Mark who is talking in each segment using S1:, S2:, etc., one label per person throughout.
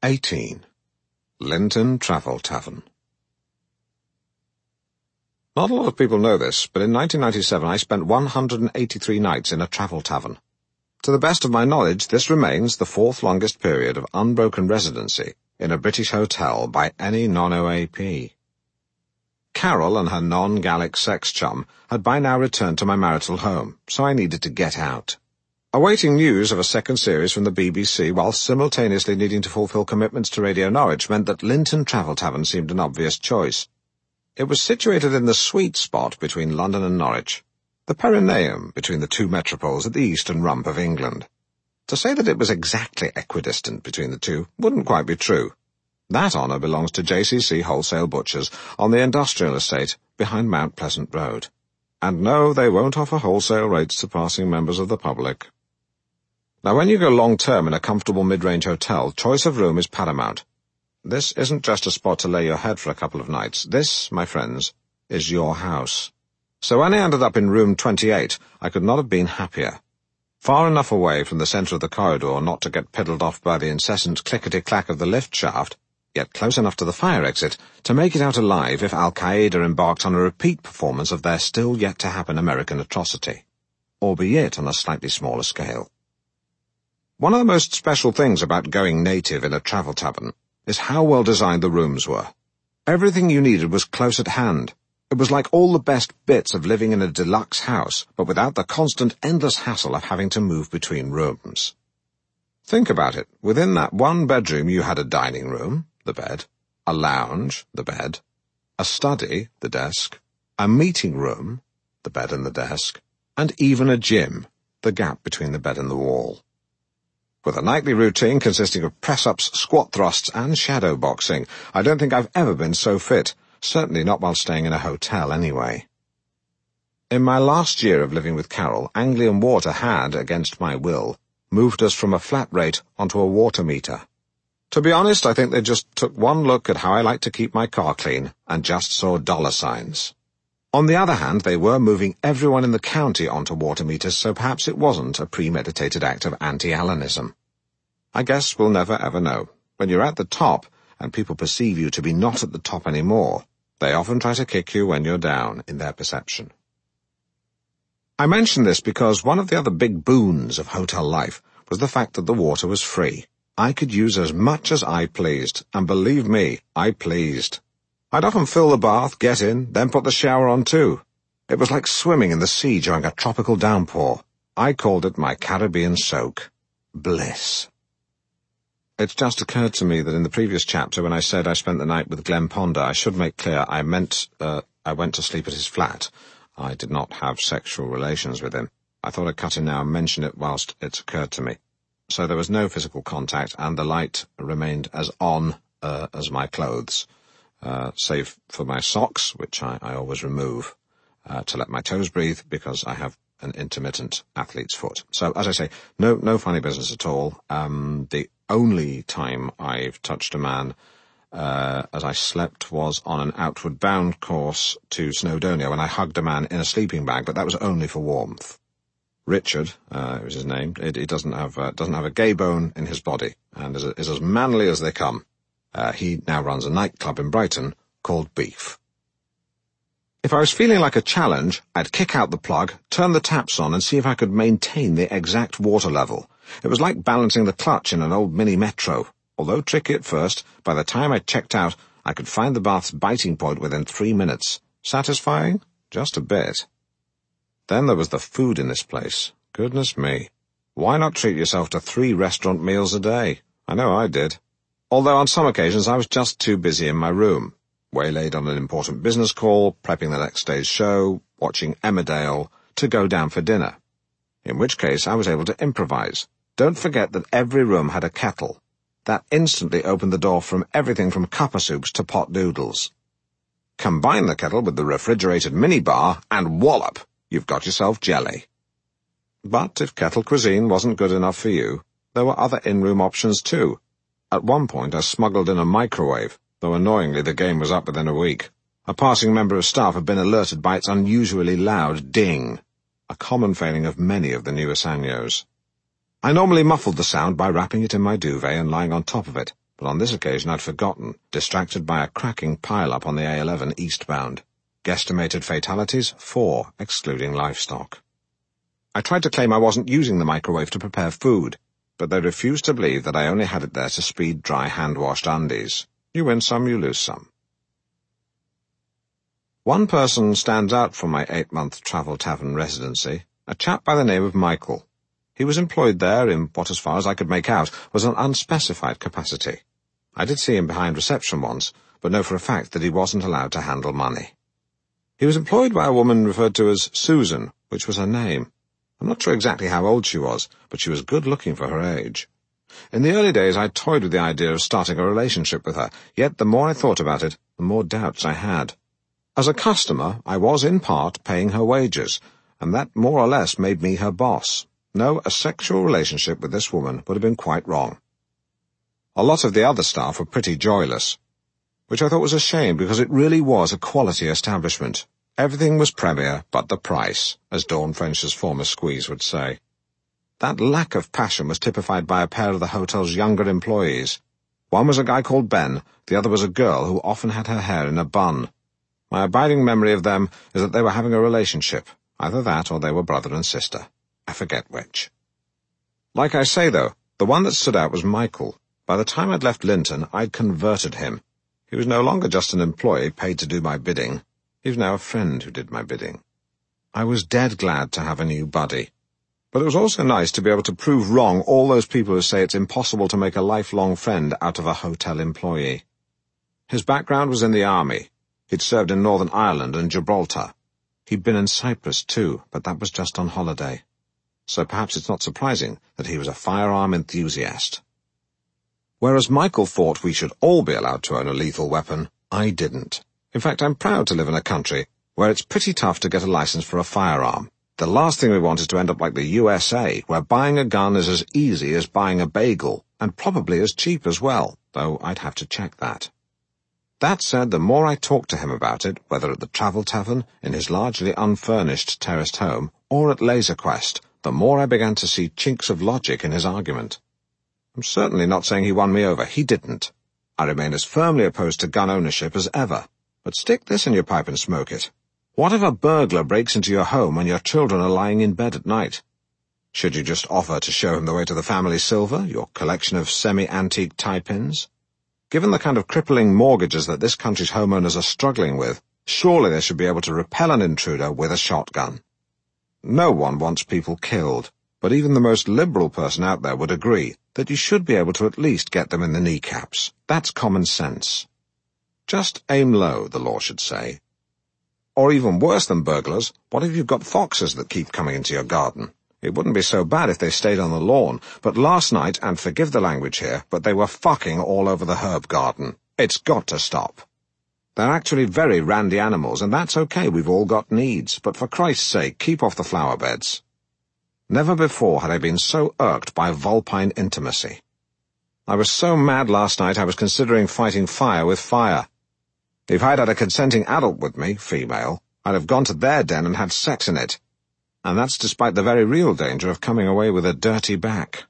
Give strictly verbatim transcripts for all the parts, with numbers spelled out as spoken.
S1: eighteen. Linton Travel Tavern. Not a lot of people know this, but in nineteen ninety-seven I spent one hundred eighty-three nights in a travel tavern. To the best of my knowledge, this remains the fourth longest period of unbroken residency in a British hotel by any non-O A P. Carol and her non-Gallic sex chum had by now returned to my marital home, so I needed to get out. Awaiting news of a second series from the B B C while simultaneously needing to fulfil commitments to Radio Norwich meant that Linton Travel Tavern seemed an obvious choice. It was situated in the sweet spot between London and Norwich, the perineum between the two metropoles at the eastern rump of England. To say that it was exactly equidistant between the two wouldn't quite be true. That honour belongs to J C C Wholesale Butchers on the industrial estate behind Mount Pleasant Road. And no, they won't offer wholesale rates to passing members of the public. Now, when you go long-term in a comfortable mid-range hotel, choice of room is paramount. This isn't just a spot to lay your head for a couple of nights. This, my friends, is your house. So when I ended up in room twenty-eight, I could not have been happier. Far enough away from the centre of the corridor not to get piddled off by the incessant clickety-clack of the lift shaft, yet close enough to the fire exit to make it out alive if Al-Qaeda embarked on a repeat performance of their still-yet-to-happen American atrocity, albeit on a slightly smaller scale. One of the most special things about going native in a travel tavern is how well designed the rooms were. Everything you needed was close at hand. It was like all the best bits of living in a deluxe house, but without the constant, endless hassle of having to move between rooms. Think about it. Within that one bedroom you had a dining room, the bed, a lounge, the bed, a study, the desk, a meeting room, the bed and the desk, and even a gym, the gap between the bed and the wall. With a nightly routine consisting of press-ups, squat thrusts, and shadow boxing, I don't think I've ever been so fit, certainly not while staying in a hotel anyway. In my last year of living with Carol, Anglian Water had, against my will, moved us from a flat rate onto a water meter. To be honest, I think they just took one look at how I like to keep my car clean and just saw dollar signs. On the other hand, they were moving everyone in the county onto water meters, so perhaps it wasn't a premeditated act of anti-Alanism. I guess we'll never ever know. When you're at the top, and people perceive you to be not at the top anymore, they often try to kick you when you're down in their perception. I mention this because one of the other big boons of hotel life was the fact that the water was free. I could use as much as I pleased, and believe me, I pleased. I'd often fill the bath, get in, then put the shower on too. It was like swimming in the sea during a tropical downpour. I called it my Caribbean soak. Bliss. It's just occurred to me that in the previous chapter, when I said I spent the night with Glenn Ponder, I should make clear I meant uh, I went to sleep at his flat. I did not have sexual relations with him. I thought I'd cut in now and mention it whilst it's occurred to me. So there was no physical contact, and the light remained as on uh, as my clothes. Uh, save for my socks, which I, I always remove uh, to let my toes breathe because I have an intermittent athlete's foot. So, as I say, no no funny business at all. Um, the only time I've touched a man uh, as I slept was on an outward bound course to Snowdonia when I hugged a man in a sleeping bag, but that was only for warmth. Richard, uh, was his name. It, it doesn't have uh, doesn't have a gay bone in his body and is, is as manly as they come. Uh, he now runs a nightclub in Brighton called Beef. If I was feeling like a challenge, I'd kick out the plug, turn the taps on, and see if I could maintain the exact water level. It was like balancing the clutch in an old mini Metro. Although tricky at first, by the time I checked out, I could find the bath's biting point within three minutes. Satisfying? Just a bit. Then there was the food in this place. Goodness me. Why not treat yourself to three restaurant meals a day? I know I did. Although on some occasions I was just too busy in my room, waylaid on an important business call, prepping the next day's show, watching Emmerdale, to go down for dinner. In which case I was able to improvise. Don't forget that every room had a kettle. That instantly opened the door from everything from cuppa soups to pot noodles. Combine the kettle with the refrigerated minibar, and wallop, you've got yourself jelly. But if kettle cuisine wasn't good enough for you, there were other in-room options too. At one point I smuggled in a microwave, though annoyingly the game was up within a week. A passing member of staff had been alerted by its unusually loud ding, a common failing of many of the newer Sanyos. I normally muffled the sound by wrapping it in my duvet and lying on top of it, but on this occasion I'd forgotten, distracted by a cracking pile-up on the A eleven eastbound. Guesstimated fatalities, four, excluding livestock. I tried to claim I wasn't using the microwave to prepare food, but they refused to believe that I only had it there to speed dry hand-washed undies. You win some, you lose some. One person stands out from my eight-month travel tavern residency, a chap by the name of Michael. He was employed there in what, as far as I could make out, was an unspecified capacity. I did see him behind reception once, but know for a fact that he wasn't allowed to handle money. He was employed by a woman referred to as Susan, which was her name. I'm not sure exactly how old she was, but she was good-looking for her age. In the early days I toyed with the idea of starting a relationship with her, yet the more I thought about it, the more doubts I had. As a customer, I was in part paying her wages, and that more or less made me her boss. No, a sexual relationship with this woman would have been quite wrong. A lot of the other staff were pretty joyless, which I thought was a shame because it really was a quality establishment. Everything was premier but the price, as Dawn French's former squeeze would say. That lack of passion was typified by a pair of the hotel's younger employees. One was a guy called Ben, the other was a girl who often had her hair in a bun. My abiding memory of them is that they were having a relationship. Either that or they were brother and sister. I forget which. Like I say, though, the one that stood out was Michael. By the time I'd left Linton, I'd converted him. He was no longer just an employee paid to do my bidding. He was now a friend who did my bidding. I was dead glad to have a new buddy. But it was also nice to be able to prove wrong all those people who say it's impossible to make a lifelong friend out of a hotel employee. His background was in the army. He'd served in Northern Ireland and Gibraltar. He'd been in Cyprus too, but that was just on holiday. So perhaps it's not surprising that he was a firearm enthusiast. Whereas Michael thought we should all be allowed to own a lethal weapon, I didn't. In fact, I'm proud to live in a country where it's pretty tough to get a license for a firearm. The last thing we want is to end up like the U S A, where buying a gun is as easy as buying a bagel, and probably as cheap as well, though I'd have to check that. That said, the more I talked to him about it, whether at the Travel Tavern, in his largely unfurnished terraced home, or at Laser Quest, the more I began to see chinks of logic in his argument. I'm certainly not saying he won me over. He didn't. I remain as firmly opposed to gun ownership as ever. But stick this in your pipe and smoke it. What if a burglar breaks into your home when your children are lying in bed at night? Should you just offer to show him the way to the family silver, your collection of semi-antique tie pins? Given the kind of crippling mortgages that this country's homeowners are struggling with, surely they should be able to repel an intruder with a shotgun. No one wants people killed, but even the most liberal person out there would agree that you should be able to at least get them in the kneecaps. That's common sense. Just aim low, the law should say. Or even worse than burglars, what if you've got foxes that keep coming into your garden? It wouldn't be so bad if they stayed on the lawn, but last night, and forgive the language here, but they were fucking all over the herb garden. It's got to stop. They're actually very randy animals, and that's okay, we've all got needs, but for Christ's sake, keep off the flower beds. Never before had I been so irked by vulpine intimacy. I was so mad last night I was considering fighting fire with fire. If I'd had a consenting adult with me, female, I'd have gone to their den and had sex in it. And that's despite the very real danger of coming away with a dirty back.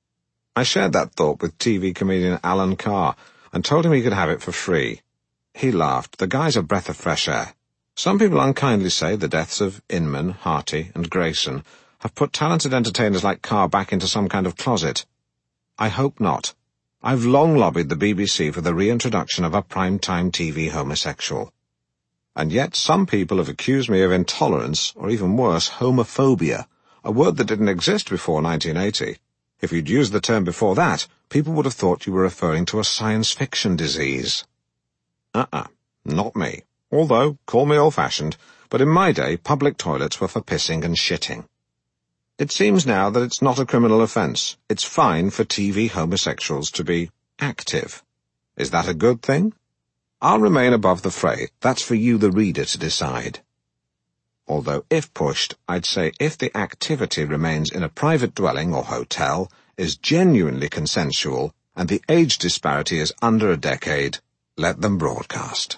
S1: I shared that thought with T V comedian Alan Carr, and told him he could have it for free. He laughed. The guy's a breath of fresh air. Some people unkindly say the deaths of Inman, Harty, and Grayson have put talented entertainers like Carr back into some kind of closet. I hope not. I've long lobbied the B B C for the reintroduction of a prime-time T V homosexual. And yet some people have accused me of intolerance, or even worse, homophobia, a word that didn't exist before nineteen eighty. If you'd used the term before that, people would have thought you were referring to a science fiction disease. Uh-uh, not me. Although, call me old-fashioned, but in my day, public toilets were for pissing and shitting. It seems now that it's not a criminal offence. It's fine for T V homosexuals to be active. Is that a good thing? I'll remain above the fray. That's for you, the reader, to decide. Although, if pushed, I'd say if the activity remains in a private dwelling or hotel, is genuinely consensual, and the age disparity is under a decade, let them broadcast.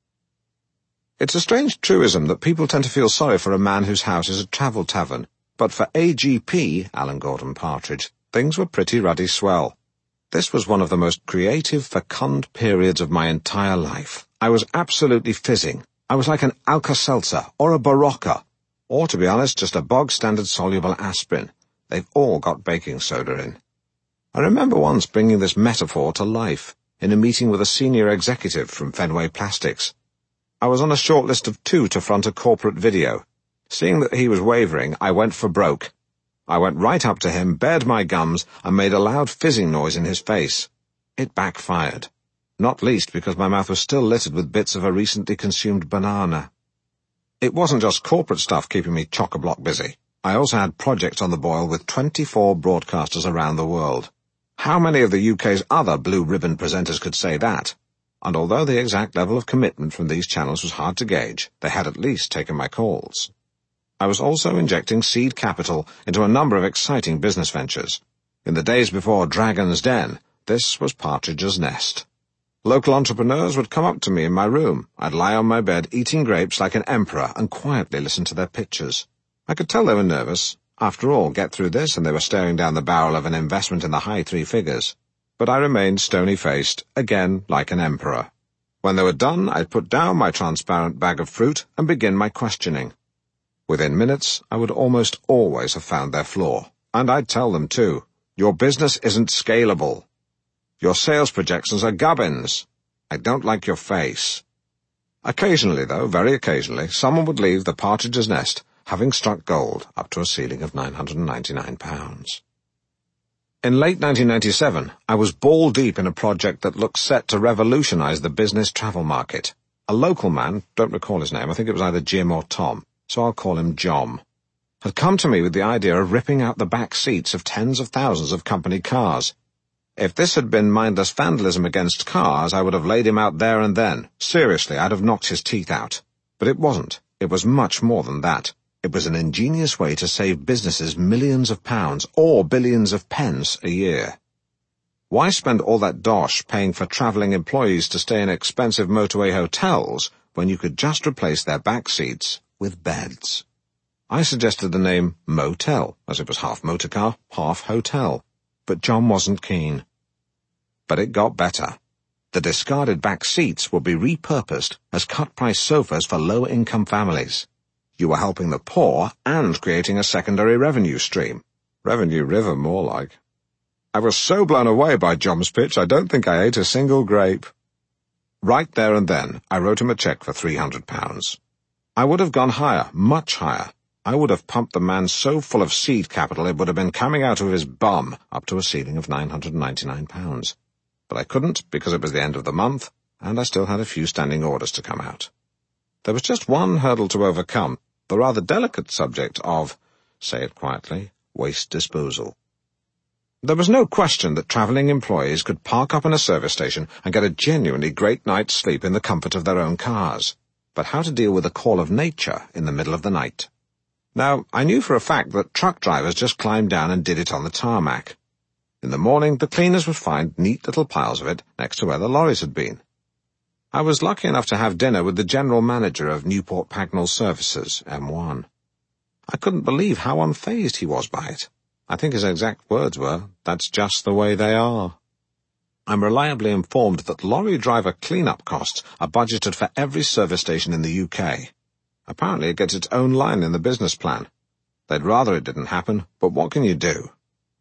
S1: It's a strange truism that people tend to feel sorry for a man whose house is a travel tavern, but for A G P, Alan Gordon Partridge, things were pretty ruddy swell. This was one of the most creative, fecund periods of my entire life. I was absolutely fizzing. I was like an Alka-Seltzer or a Barocca, or, to be honest, just a bog-standard soluble aspirin. They've all got baking soda in. I remember once bringing this metaphor to life in a meeting with a senior executive from Fenway Plastics. I was on a short list of two to front a corporate video. Seeing that he was wavering, I went for broke. I went right up to him, bared my gums, and made a loud fizzing noise in his face. It backfired, not least because my mouth was still littered with bits of a recently consumed banana. It wasn't just corporate stuff keeping me chock-a-block busy. I also had projects on the boil with twenty-four broadcasters around the world. How many of the U K's other blue-ribbon presenters could say that? And although the exact level of commitment from these channels was hard to gauge, they had at least taken my calls. I was also injecting seed capital into a number of exciting business ventures. In the days before Dragon's Den, this was Partridge's Nest. Local entrepreneurs would come up to me in my room. I'd lie on my bed eating grapes like an emperor and quietly listen to their pitches. I could tell they were nervous. After all, get through this and they were staring down the barrel of an investment in the high three figures. But I remained stony-faced, again like an emperor. When they were done, I'd put down my transparent bag of fruit and begin my questioning. Within minutes, I would almost always have found their flaw. And I'd tell them, too, your business isn't scalable. Your sales projections are gubbins. I don't like your face. Occasionally, though, very occasionally, someone would leave the Partridge's Nest, having struck gold up to a ceiling of nine hundred ninety-nine pounds. In late nineteen ninety-seven, I was ball-deep in a project that looked set to revolutionize the business travel market. A local man, don't recall his name, I think it was either Jim or Tom, so I'll call him Jom, had come to me with the idea of ripping out the back seats of tens of thousands of company cars. If this had been mindless vandalism against cars, I would have laid him out there and then. Seriously, I'd have knocked his teeth out. But it wasn't. It was much more than that. It was an ingenious way to save businesses millions of pounds or billions of pence a year. Why spend all that dosh paying for travelling employees to stay in expensive motorway hotels when you could just replace their back seats with beds? I suggested the name Motel, as it was half motorcar, half hotel, but John wasn't keen. But it got better. The discarded back seats would be repurposed as cut-price sofas for low-income families. You were helping the poor and creating a secondary revenue stream. Revenue river, more like. I was so blown away by Jom's pitch, I don't think I ate a single grape. Right there and then, I wrote him a cheque for three hundred pounds. I would have gone higher, much higher. I would have pumped the man so full of seed capital it would have been coming out of his bum up to a ceiling of nine hundred ninety-nine pounds. But I couldn't because it was the end of the month, and I still had a few standing orders to come out. There was just one hurdle to overcome, the rather delicate subject of, say it quietly, waste disposal. There was no question that travelling employees could park up in a service station and get a genuinely great night's sleep in the comfort of their own cars. But how to deal with the call of nature in the middle of the night? Now, I knew for a fact that truck drivers just climbed down and did it on the tarmac. In the morning, the cleaners would find neat little piles of it next to where the lorries had been. I was lucky enough to have dinner with the general manager of Newport Pagnell Services, M one. I couldn't believe how unfazed he was by it. I think his exact words were, "That's just the way they are." I'm reliably informed that lorry driver clean-up costs are budgeted for every service station in the U K. Apparently it gets its own line in the business plan. They'd rather it didn't happen, but what can you do?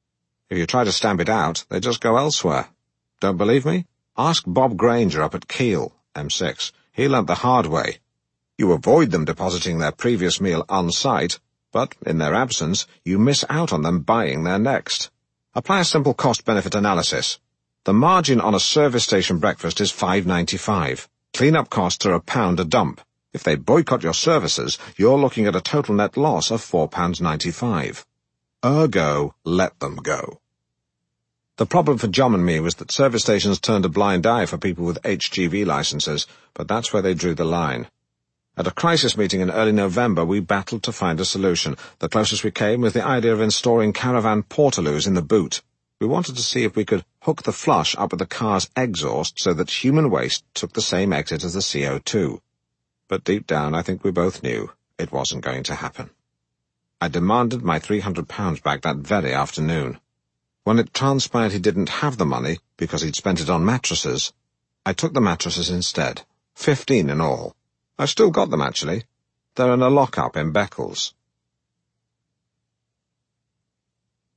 S1: If you try to stamp it out, they just go elsewhere. Don't believe me? Ask Bob Granger up at Keele, M six. He learnt the hard way. You avoid them depositing their previous meal on site, but in their absence, you miss out on them buying their next. Apply a simple cost-benefit analysis. The margin on a service station breakfast is five ninety-five. Clean-up costs are a pound a dump. If they boycott your services, you're looking at a total net loss of four pounds ninety-five. Ergo, let them go. The problem for John and me was that service stations turned a blind eye for people with H G V licenses, but that's where they drew the line. At a crisis meeting in early November, we battled to find a solution. The closest we came was the idea of installing caravan portaloos in the boot. We wanted to see if we could hook the flush up with the car's exhaust so that human waste took the same exit as the C O two. But deep down, I think we both knew it wasn't going to happen. I demanded my three hundred pounds back that very afternoon. When it transpired he didn't have the money because he'd spent it on mattresses, I took the mattresses instead. Fifteen in all. I've still got them, actually. They're in a lock-up in Beccles.